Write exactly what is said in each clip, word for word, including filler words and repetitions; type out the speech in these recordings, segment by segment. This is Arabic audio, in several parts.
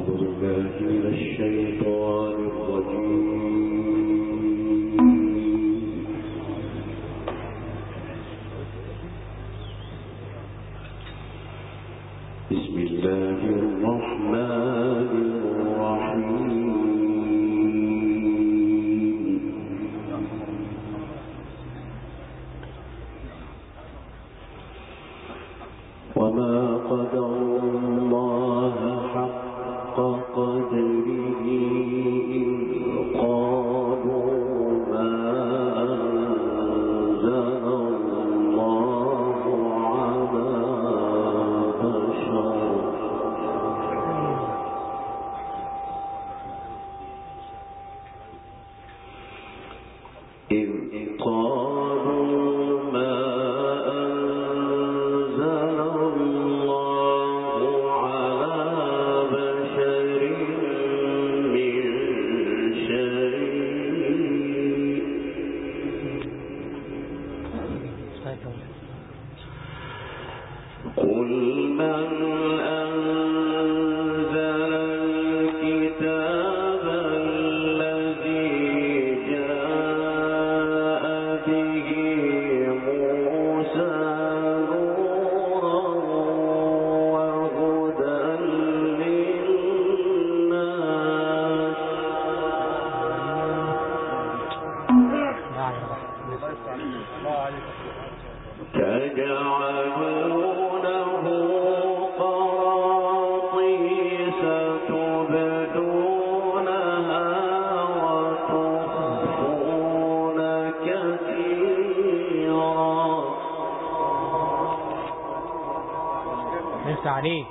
عليه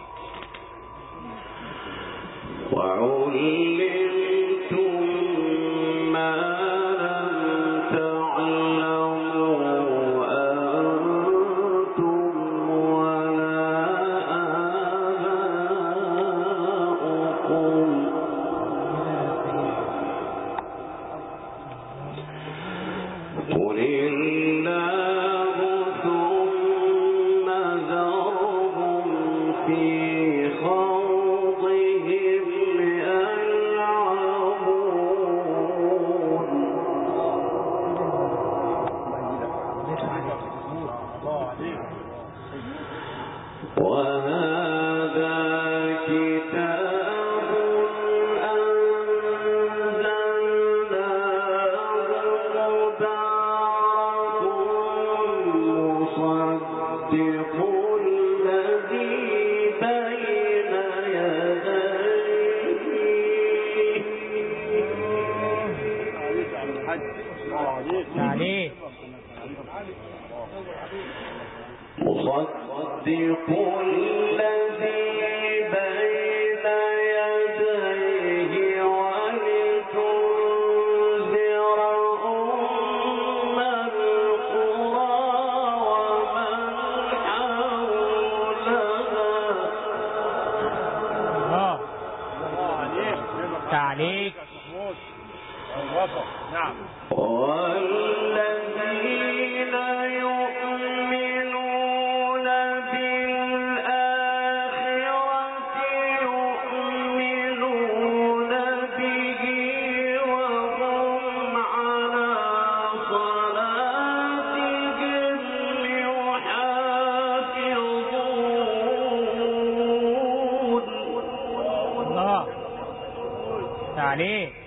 وعلمتم ما لم تعلموا أنتم ولا آباؤكم قل الله ثم ذرهم في خوضهم يلعبون وهذا كتاب أنزلناه مبارك مصدق الذي بين يديه عليه مصدق الذي بين يديه ولتنذر أم القرى ومن حولها تعليق نعم والذين يؤمنون بالآخرة يؤمنون به وهم على صلاتهم يحافظون الله تعليق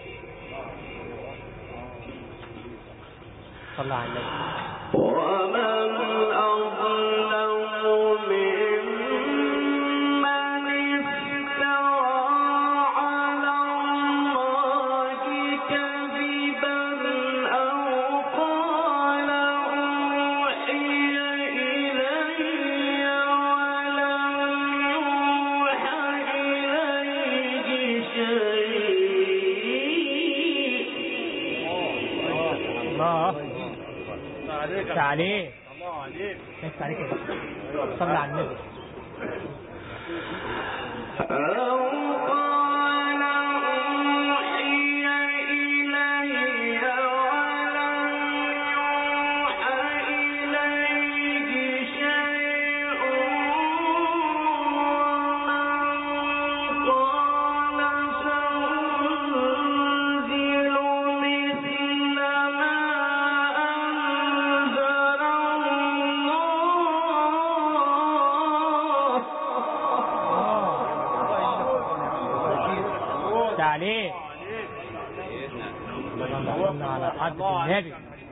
صلى على النبي ومن أظلم ممن افترى على الله كذبا أو قال أوحي إلي ولم يوحى إليه شيء الله تعليق الله عليك ليس عليك صلى على النبي أو قال أوحي إلي ولم يوحى إليه شيء ومن قال عليه اللهم على حضرة النبي.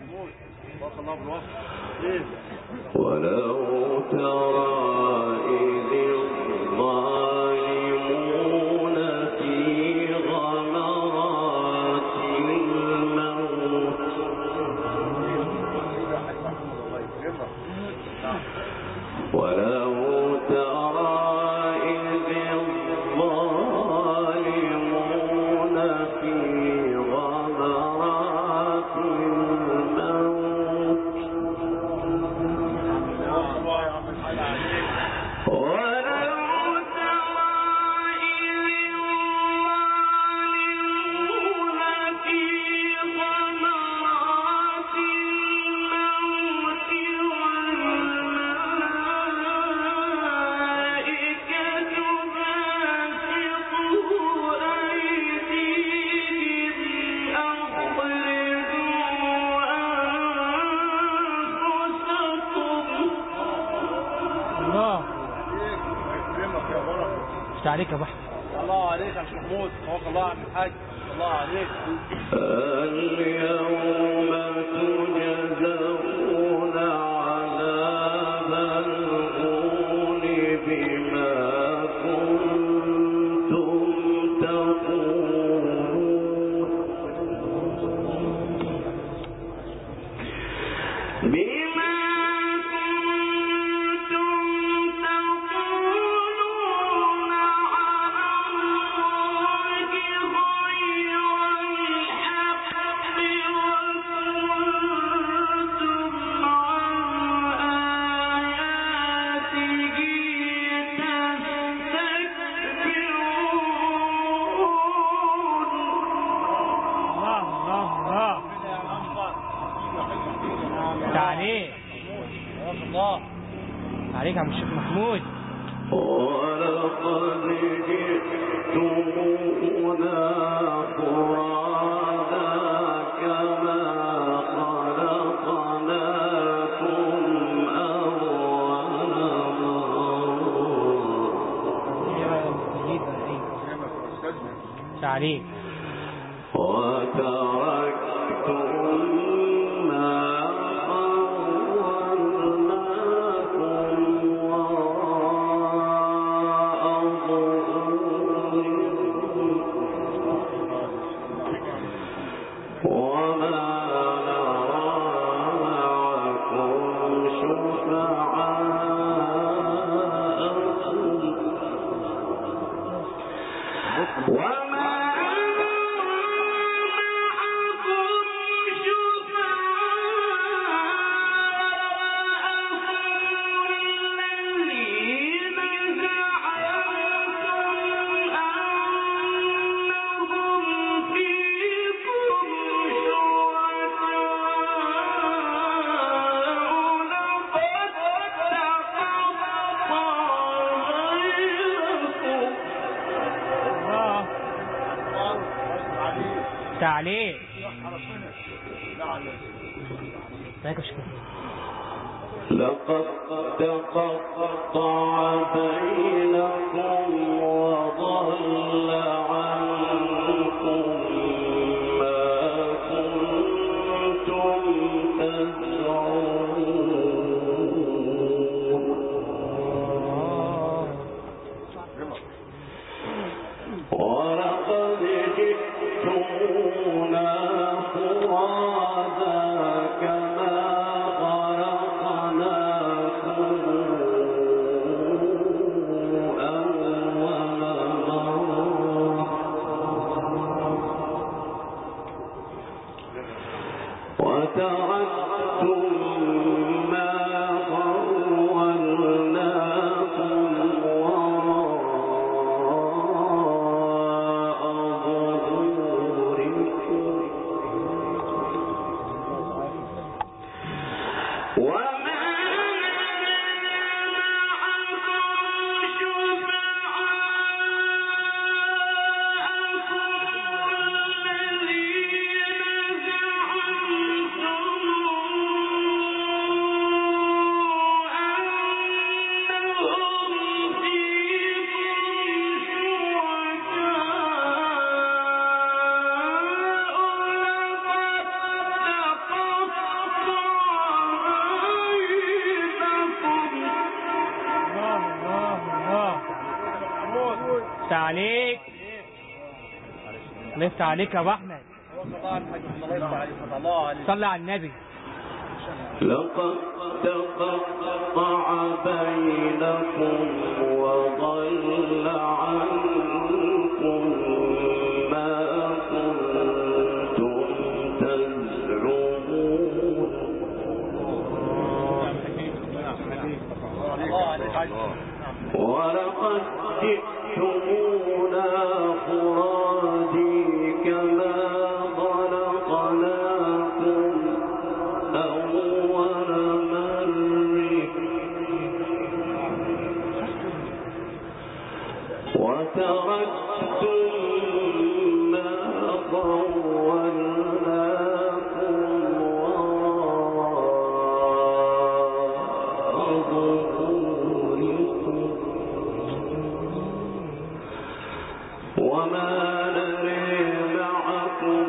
ولو ترى إذ الظالمون في غمرات الموت ولو ترى إذ الظالمون في غمرات الموت عليك يا بحر. الله عليك يا شيخ محمود. توكل الله على الحاج. الله عليك. اليوم تجزون عذاب الهون بما كنتم تقولون بما عليك يا عم الشيخ محمود. ولقد جئتمونا فرادا كما خلقناكم أول مرة عليك. وتركتم ما تعليق. لقد تقطع بينكم وضل عنكم ما كنتم تزعمون ولقد جئتمونا فرادا كما خلقناكم يفتح عليك. الله يفتح عليك يا ابو احمد. صلى على النبي. لقد تقطع بينكم وضل عنكم ما كنتم تزعمون ولقد جئتمونا فرادي كما خلقناكم أول مرة وتركتم ما خولناكم وراء ظهوركم وما نري معكم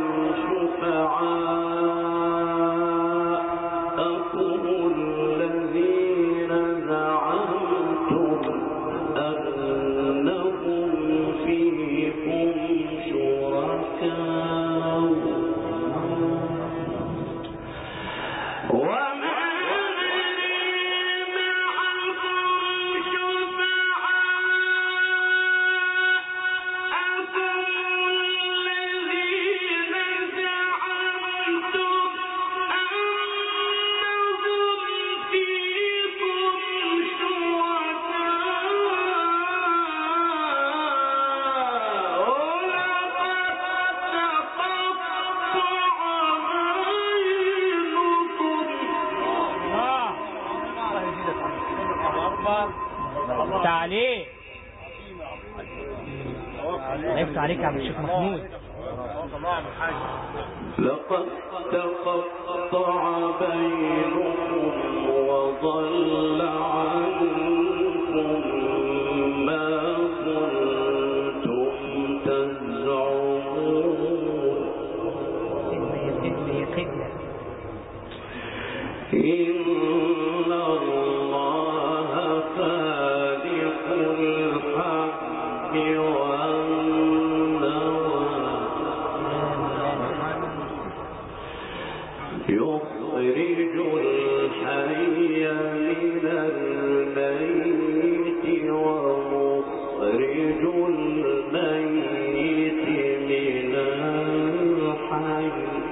شفعاءكم الذين زعمتم أنهم فيكم شركاء وما نري معكم شفعاءكم الذين زعمتم أنهم فيكم شركاء ولقد تقطع بينكم تعليق. الله يفتح عليك يا عبد الشيخ محمود. لقد تقطع بينكم وضل عنكم ما كنتم تزعمون إن الله خالق الحق والنوى يخرج الحي من الميت ومخرج الميت من الحي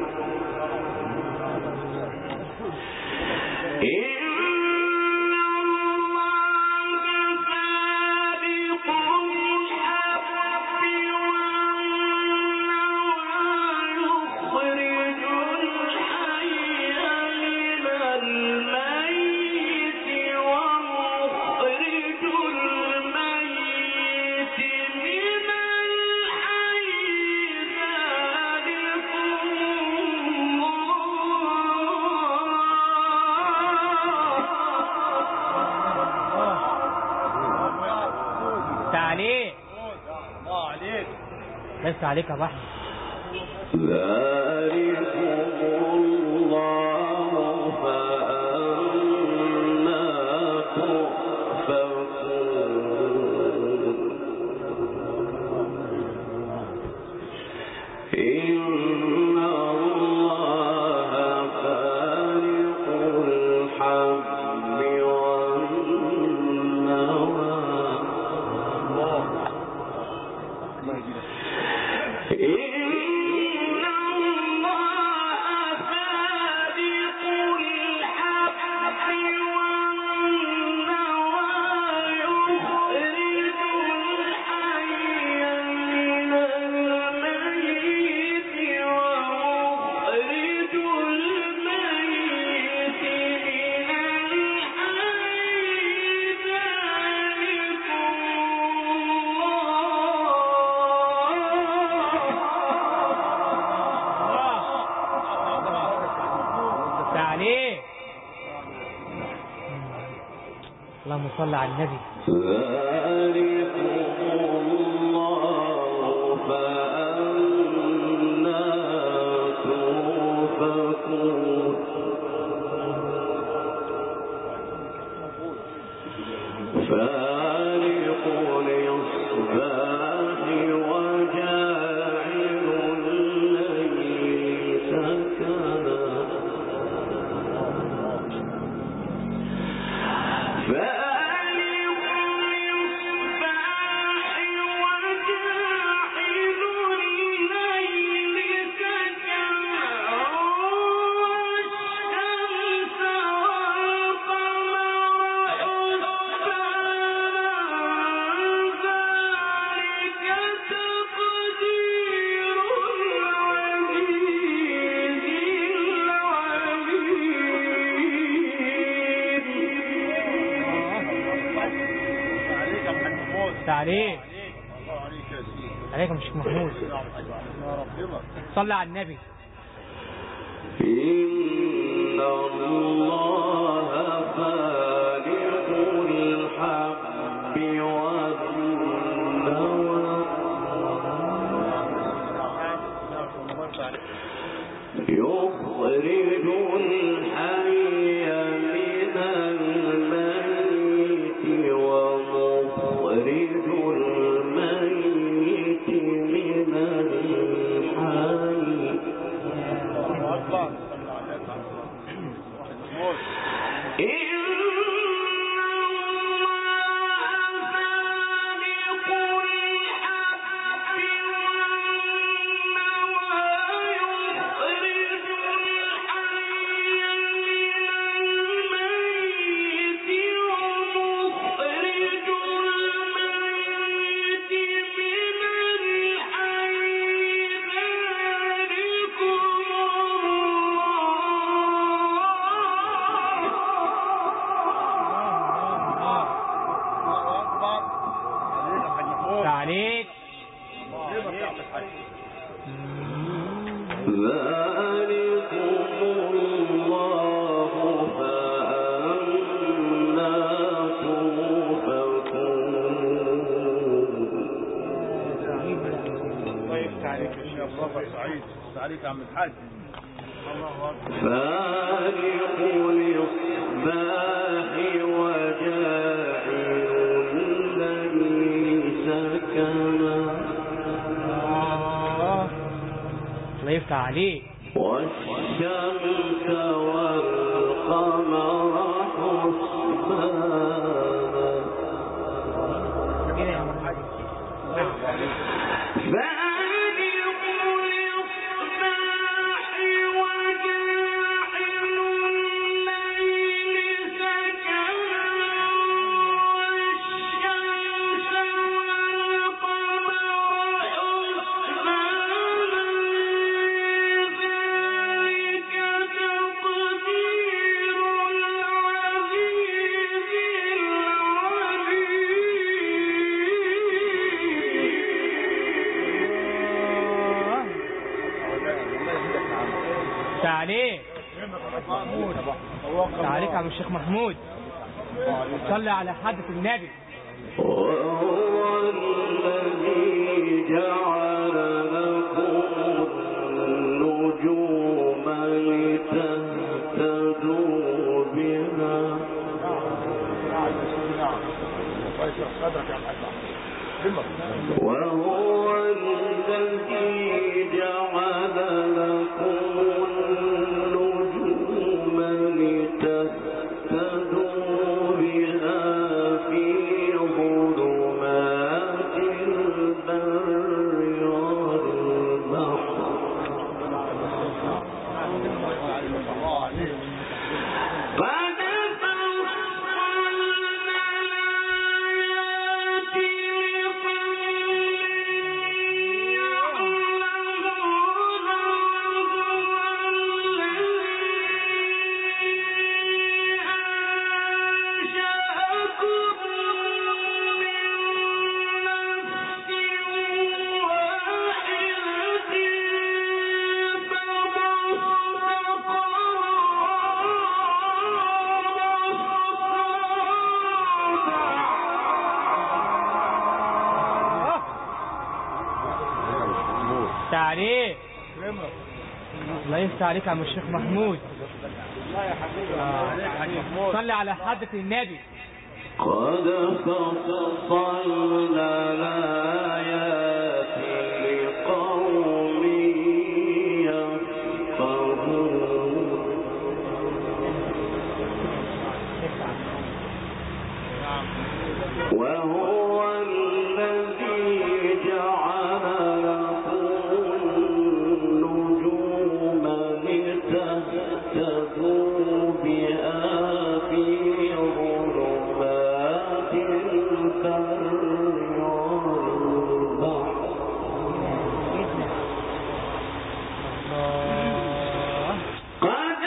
إن الله فالق الحب والنوى يخرج الحي من الميت ومخرج الميت من الحي ذلكم تعليق. بس عليك يا ابو احمد. ذلكم الله فأنا تؤفكون إن الله فالق الحب والنوى إن الله فالق الحب والنوى يخرج الحي من الميت ومخرج الميت من الحي ذلكم تعليق. اللهم صل على النبي. ذلكم الله فأنا تؤفكون فالق الإصباح تعليق. الله عليك يا سيدي. عليكم الشيخ محمود. يا ربنا. صلى على النبي. إن الله فالق الحب والنوى يخرج الحي من الميت ومخرج الميت من الحي. أكبر. تعليق. ذلكم الله فأنا توفكون. الله يفتح عليك يا شيخ. الله سعيد. عليك يا عم الحاج. الله أكبر. فالق الإصباح وجاعل الليل سكنا الله يفتح عليك. والشمس والقمر حسبانا. كده يا عم الحاج. نعم. فالق الإصباح وجاعل الليل سكنا والشمس والقمر حسبانا ذلك تقدير العزيز العليم. تعليق. تعليق يا عم الشيخ محمود. صلي على حضرة النبي. وهو الذي جعل لكم النجوم لتهتدوا بها. وهو الذي جعل لكم النجوم لتهتدوا بها في ظلمات البر والبحر. قد فصلنا الآيات لقوم يعلمون. تعليق. الله يفتح عليك يا عم الشيخ محمود. الله يا حبيبي. صلي على حضرة النبي. قد فصلنا الآيات لقوم يفقهون. وهو الذي جعل لكم النجوم لتهتدوا بها في ظلمات البر والبحر. قد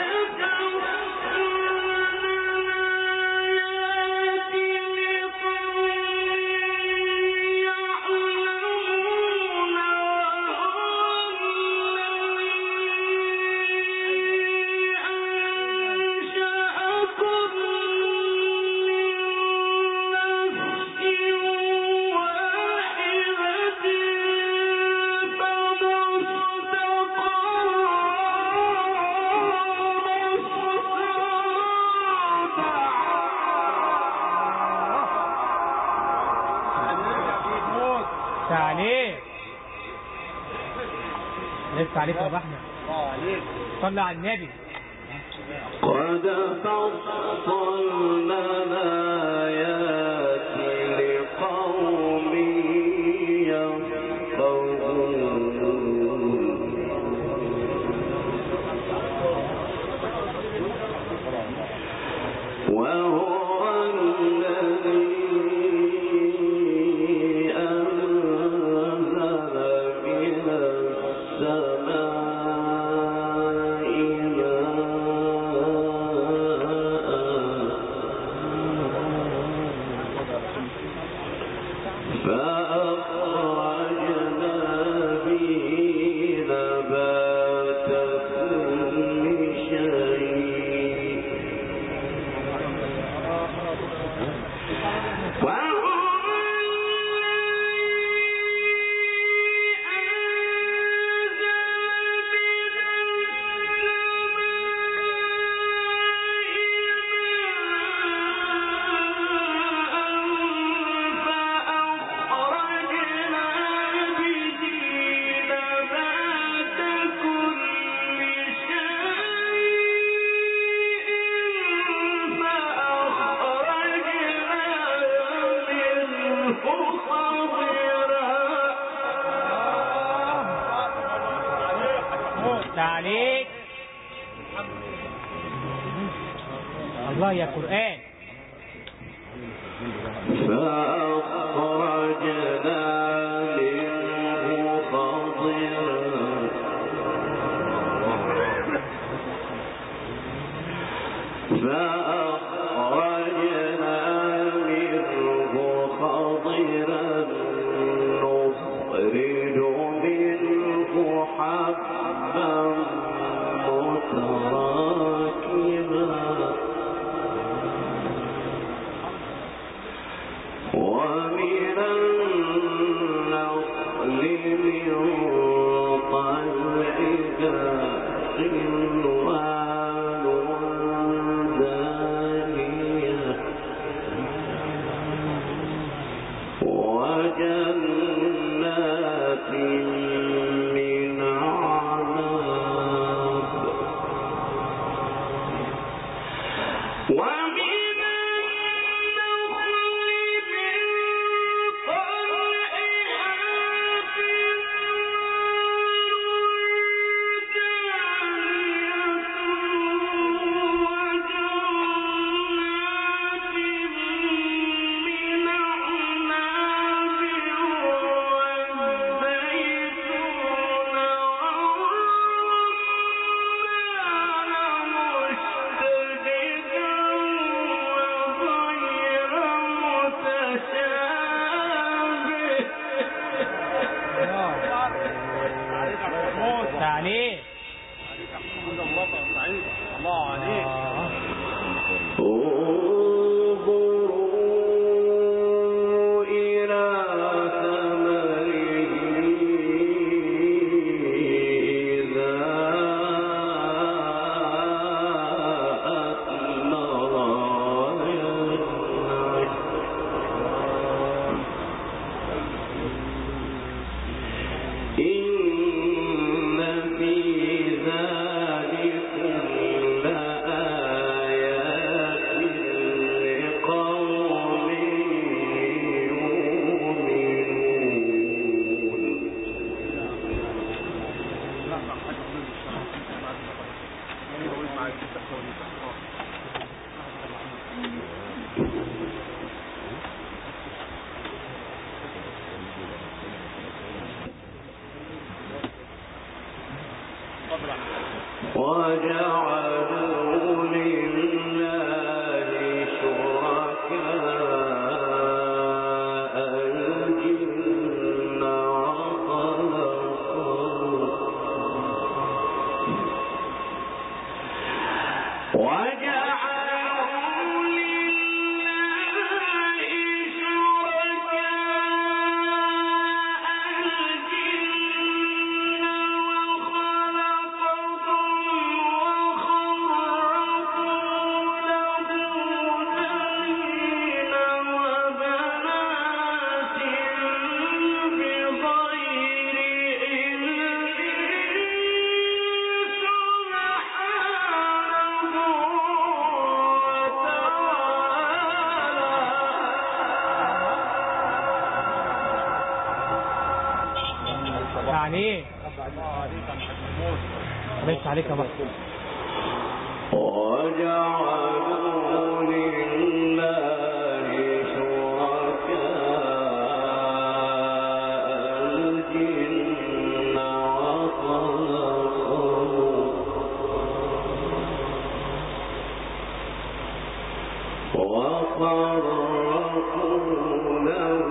فصلنا الآيات لقوم تعليق لسه عليك يا ابو احمد. الله عليك. صلى على النبي. قد فصلنا الآيات لقوم يفقهون وهو الذي أنزل من السماء فأخرجنا به نبات كل شيء وهو تعليق. الله يا قرآن. فأخرجنا منه خضرا فأخرجنا منه خضرا نخرج منه حبا متراكبا ومن النخل من طلعها قنوان دانية وجنات من عناب ومن تعليق. الله عليك. انظروا إلى ثمره إذا أثمر وينعم إن في ذلكم لآيات لقوم وجعلوا لله شركاء الجن وخلقوا وجعلوا لله شركاء الجن وخلقهم وخلقوا يعني ايه؟ الله عليك يا محمد محمود. ليس عليك يا بحر. وجعلوا لله شركاء الجن وخرقوا له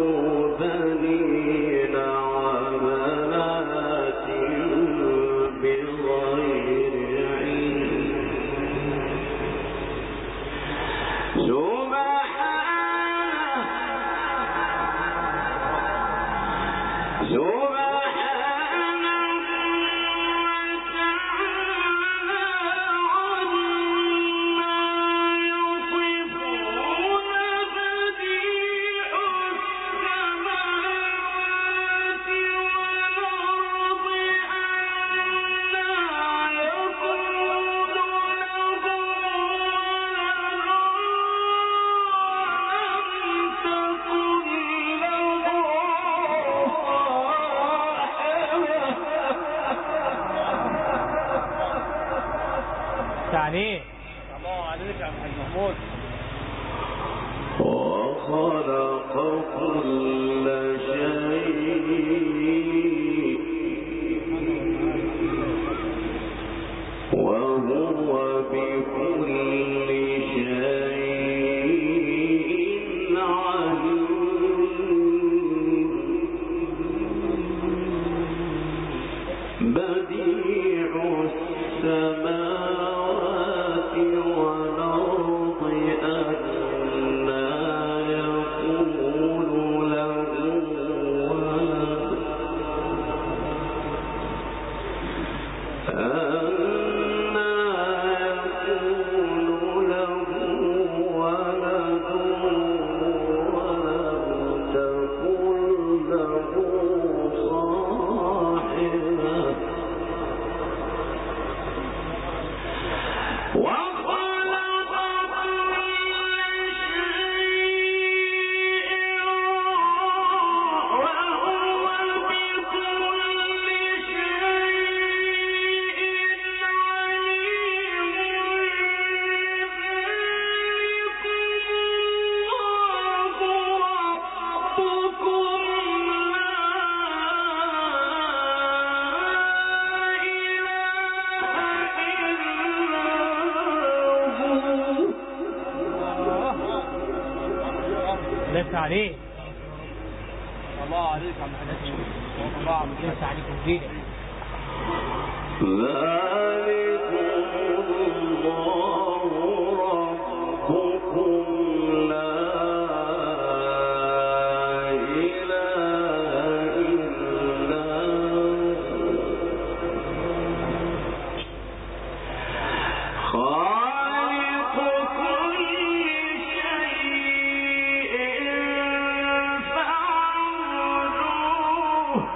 بنين وبنات بغير علم سبحانه سبحانه وتعالى عما يصفون بديع السماوات والأرض أنى يكون له يعني الله عليك يا محمد محمود. وخلق كل شيء وهو بكل شيء عليم بديع السماوات والأرض أنى يكون له ولد أنى يكون له ولد ولم تكن له صاحبة وخلق كل شيء وهو بكل شيء عليم ليس عليه. الله عليك يا محمد محمود. الله عليك. ليس عليك وزيدة. ذلكم الله ربكم لا إله إلا هو خالق كل شيء فاعبدوه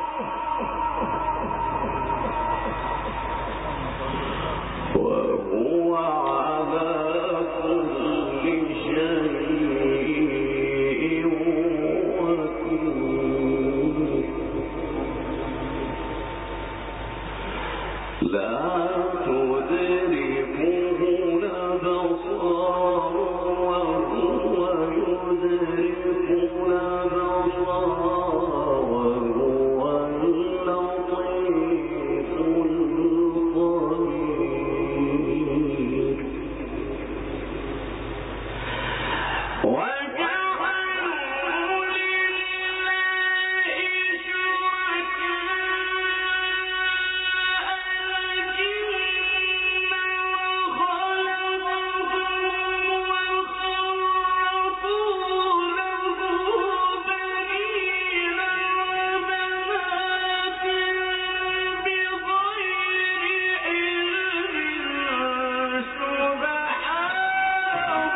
وهو على كل شيء وكيل لا تدركه الأبصار وهو يدرك الأبصار وهو اللطيف الخبير وجعلوا لله شركاء الجن وخلقهم وخرقوا له بنين وبنات بغير علم سبحانه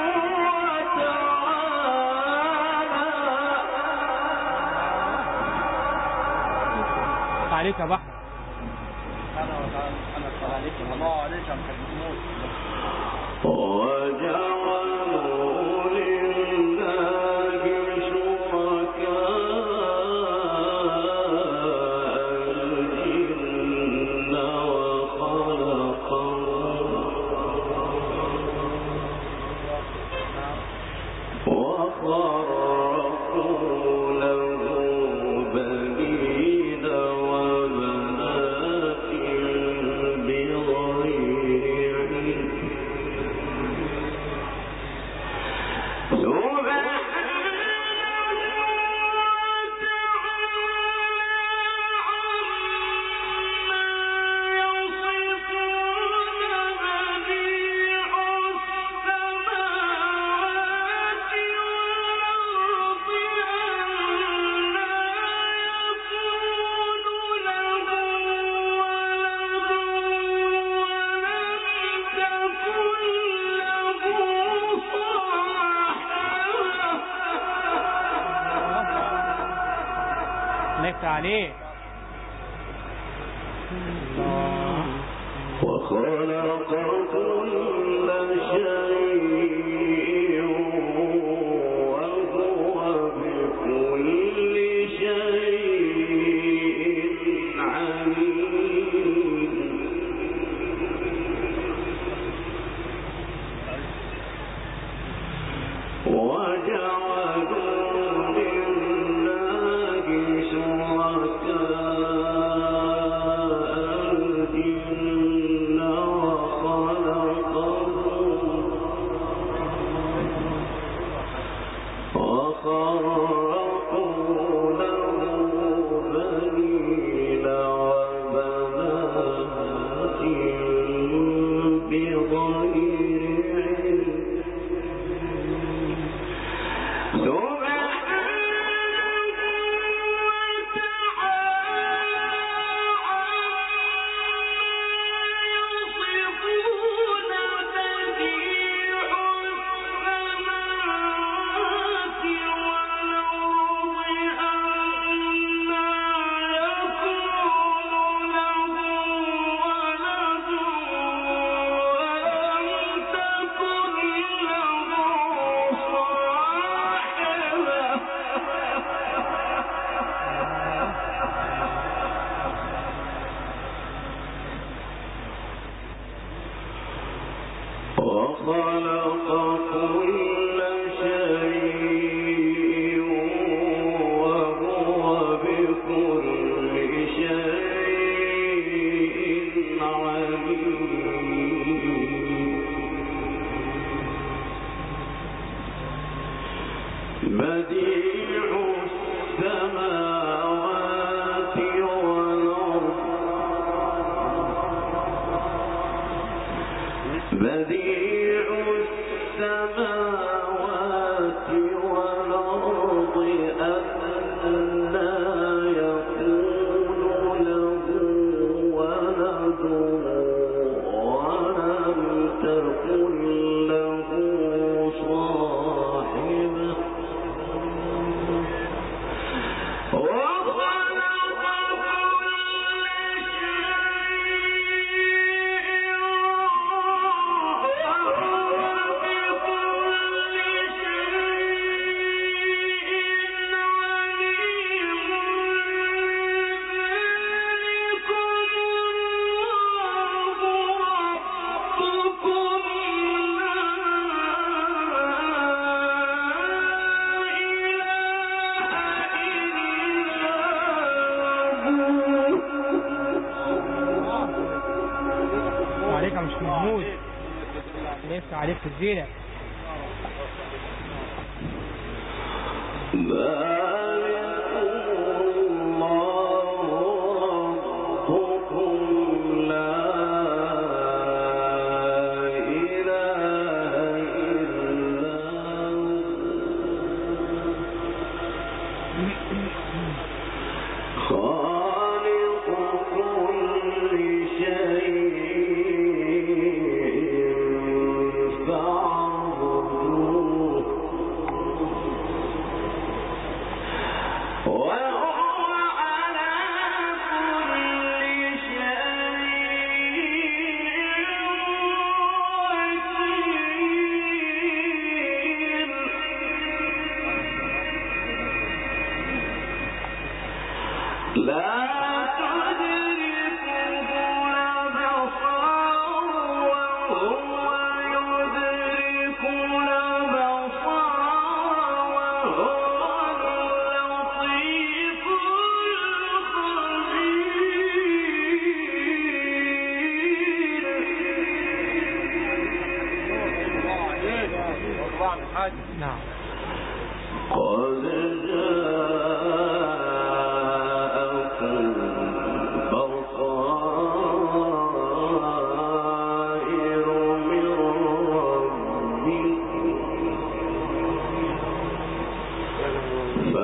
وتعالى عليك يا بحر. سبحانه وتعالى. الله عليك. الله عليك يا محمد محمود. وجعلوا لله شركاء عليه وخلق كل شيء وهو بكل شيء عليم وجعلوا وخلق كل شيء وهو بكل شيء عليم بديع السماوات والأرض بديع السماوات والأرض أنى يكون له ولد ولم تكن له صاحبة مش محمود ليس عليك في الزينة وهو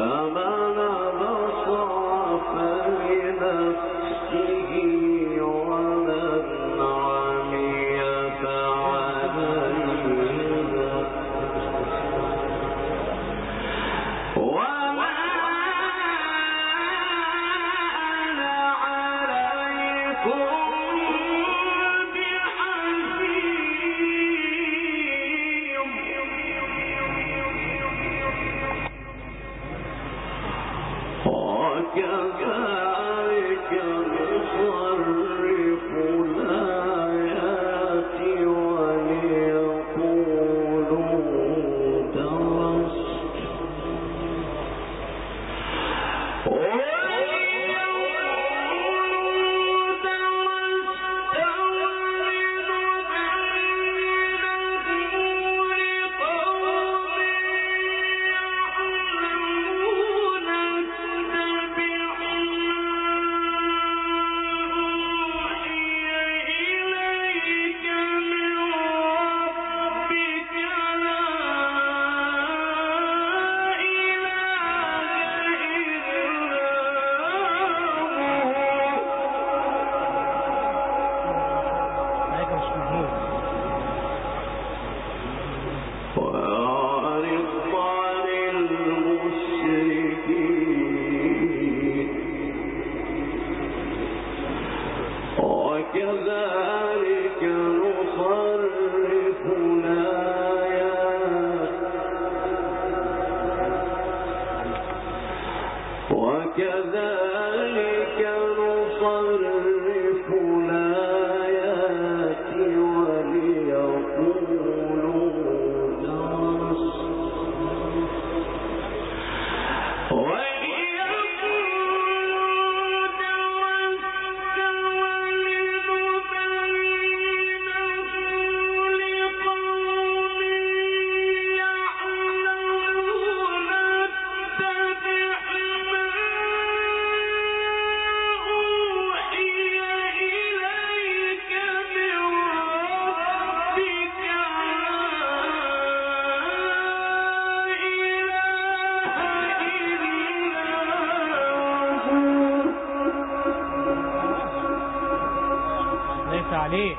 عليه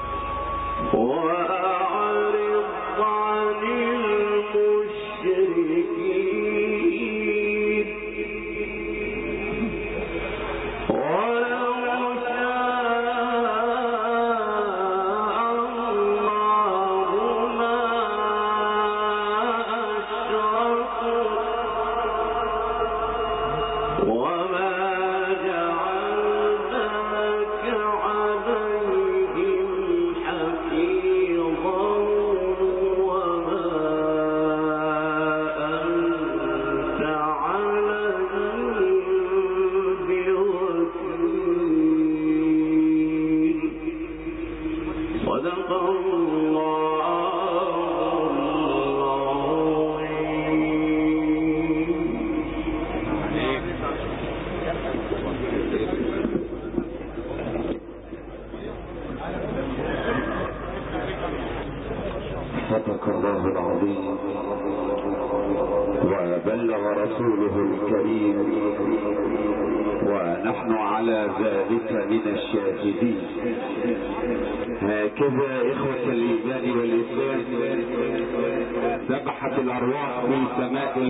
وأعرض عن المشركين ولو شاء الله ما أشركوا وما جعلناك عليهم حفيظا وما أنت عليهم بوكيل صدق الله صدق الله العظيم وبلغ رسوله الكريم ونحن على ذلك من الشاهدين. هكذا إخوة الإيمان والإسلام سبحت الأرواح في سماء